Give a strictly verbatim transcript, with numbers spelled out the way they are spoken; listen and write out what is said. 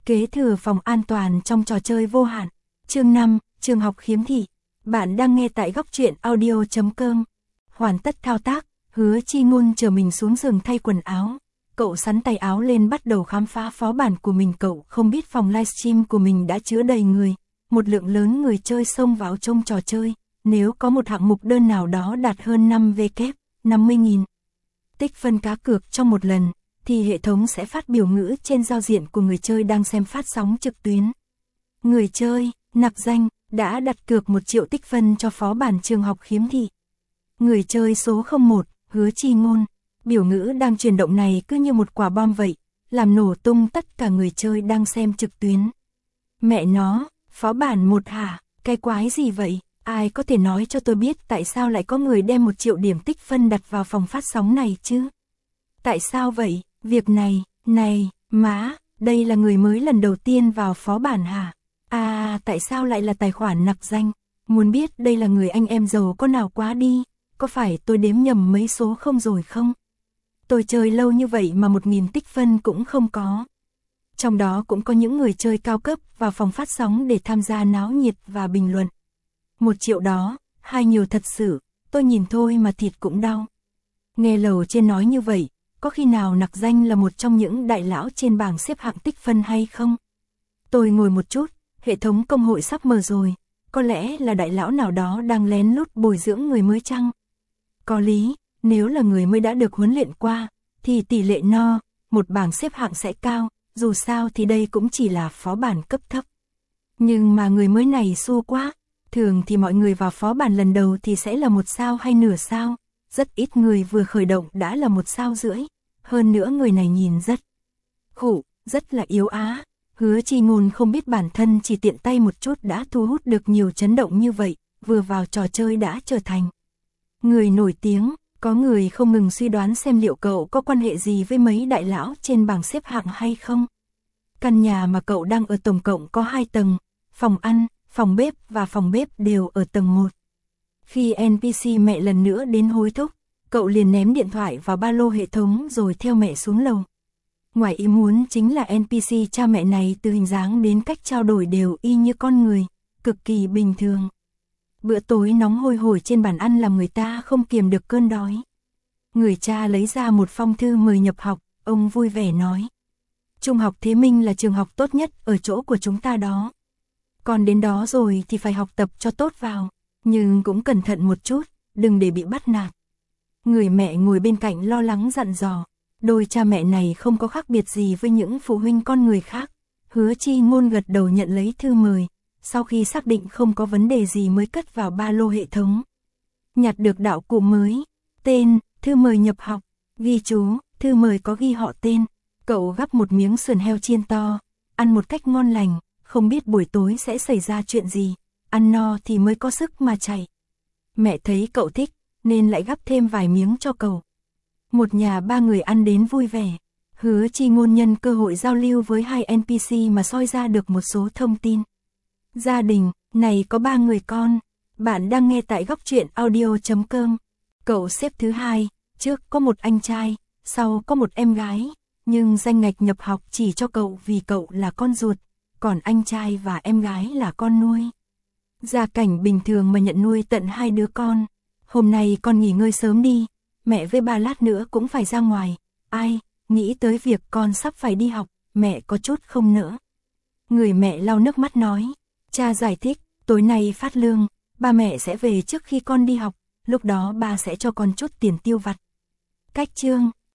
Kế thừa phòng an toàn trong trò chơi vô hạn. Chương năm, trường học khiếm thị. Bạn đang nghe tại góc truyện audio chấm com. Hoàn tất thao tác, Hứa Chi Ngôn chờ mình xuống giường thay quần áo. Cậu sắn tay áo lên bắt đầu khám phá phó bản của mình. Cậu không biết phòng livestream của mình đã chứa đầy người. Một lượng lớn người chơi xông vào trong trò chơi. Nếu có một hạng mục đơn nào đó đạt hơn năm W, năm mươi nghìn tích phân cá cược trong một lần, thì hệ thống sẽ phát biểu ngữ trên giao diện của người chơi đang xem phát sóng trực tuyến. Người chơi, nặc danh, đã đặt cược một triệu tích phân cho phó bản trường học khiếm thị. Người chơi số không một, Hứa Chi Ngôn. Biểu ngữ đang chuyển động này cứ như một quả bom vậy, làm nổ tung tất cả người chơi đang xem trực tuyến. Mẹ nó, phó bản một hả? Cái quái gì vậy? Ai có thể nói cho tôi biết tại sao lại có người đem một triệu điểm tích phân đặt vào phòng phát sóng này chứ? Tại sao vậy? Việc này, này, má, đây là người mới lần đầu tiên vào phó bản hả? À, tại sao lại là tài khoản nặc danh? Muốn biết đây là người anh em giàu có nào quá đi? Có phải tôi đếm nhầm mấy số không rồi không? Tôi chơi lâu như vậy mà một nghìn tích phân cũng không có. Trong đó cũng có những người chơi cao cấp vào phòng phát sóng để tham gia náo nhiệt và bình luận. Một triệu đó, hai nhiều thật sự, tôi nhìn thôi mà thịt cũng đau. Nghe lầu trên nói như vậy, có khi nào nặc danh là một trong những đại lão trên bảng xếp hạng tích phân hay không? Tôi ngồi một chút, hệ thống công hội sắp mở rồi, có lẽ là đại lão nào đó đang lén lút bồi dưỡng người mới chăng? Có lý, nếu là người mới đã được huấn luyện qua, thì tỷ lệ no, một bảng xếp hạng sẽ cao, dù sao thì đây cũng chỉ là phó bản cấp thấp. Nhưng mà người mới này xu quá, thường thì mọi người vào phó bản lần đầu thì sẽ là một sao hay nửa sao, rất ít người vừa khởi động đã là một sao rưỡi, hơn nữa người này nhìn rất khủ, rất là yếu á. Hứa Chi Ngôn không biết bản thân chỉ tiện tay một chút đã thu hút được nhiều chấn động như vậy, vừa vào trò chơi đã trở thành người nổi tiếng. Có người không ngừng suy đoán xem liệu cậu có quan hệ gì với mấy đại lão trên bảng xếp hạng hay không. Căn nhà mà cậu đang ở tổng cộng có hai tầng, phòng ăn, phòng bếp và phòng bếp đều ở tầng một. Khi en pê xê mẹ lần nữa đến hối thúc, cậu liền ném điện thoại vào ba lô hệ thống rồi theo mẹ xuống lầu. Ngoài ý muốn chính là en pê xê cha mẹ này từ hình dáng đến cách trao đổi đều y như con người, cực kỳ bình thường. Bữa tối nóng hôi hổi trên bàn ăn làm người ta không kiềm được cơn đói. Người cha lấy ra một phong thư mời nhập học, ông vui vẻ nói. Trung học Thế Minh là trường học tốt nhất ở chỗ của chúng ta đó. Còn đến đó rồi thì phải học tập cho tốt vào, nhưng cũng cẩn thận một chút, đừng để bị bắt nạt. Người mẹ ngồi bên cạnh lo lắng dặn dò, đôi cha mẹ này không có khác biệt gì với những phụ huynh con người khác. Hứa Chi Ngôn gật đầu nhận lấy thư mời, sau khi xác định không có vấn đề gì mới cất vào ba lô hệ thống. Nhặt được đạo cụ mới, tên, thư mời nhập học, ghi chú, thư mời có ghi họ tên. Cậu gắp một miếng sườn heo chiên to, ăn một cách ngon lành, không biết buổi tối sẽ xảy ra chuyện gì, ăn no thì mới có sức mà chạy. Mẹ thấy cậu thích, nên lại gắp thêm vài miếng cho cậu. Một nhà ba người ăn đến vui vẻ. Hứa Chi Ngôn nhân cơ hội giao lưu với hai en pê xê mà soi ra được một số thông tin. Gia đình, này có ba người con. Bạn đang nghe tại góc truyện audio chấm com. Cậu xếp thứ hai, trước có một anh trai, sau có một em gái. Nhưng danh ngạch nhập học chỉ cho cậu vì cậu là con ruột, còn anh trai và em gái là con nuôi. Gia cảnh bình thường mà nhận nuôi tận hai đứa con. Hôm nay con nghỉ ngơi sớm đi, mẹ với ba lát nữa cũng phải ra ngoài. Ai, nghĩ tới việc con sắp phải đi học, mẹ có chút không nỡ. Người mẹ lau nước mắt nói. Cha giải thích, tối nay phát lương, ba mẹ sẽ về trước khi con đi học, lúc đó ba sẽ cho con chút tiền tiêu vặt. Cách chương